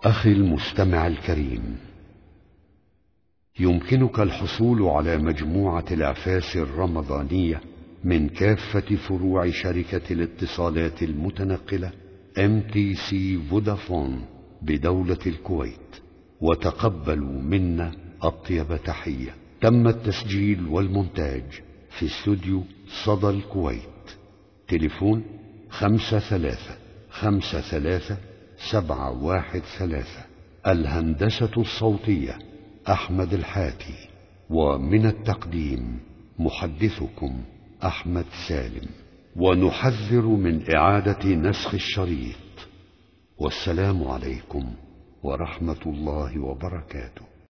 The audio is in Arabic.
أخي المستمع الكريم، يمكنك الحصول على مجموعة الأعفاس الرمضانية من كافة فروع شركة الاتصالات المتنقلة MTC فودافون بدولة الكويت، وتقبلوا منا أطيب تحية. تم التسجيل والمونتاج في استوديو صدى الكويت. تليفون 5353-713. الهندسة الصوتية أحمد الحاتي، ومن التقديم محدثكم أحمد سالم. ونحذر من إعادة نسخ الشريط. والسلام عليكم ورحمة الله وبركاته.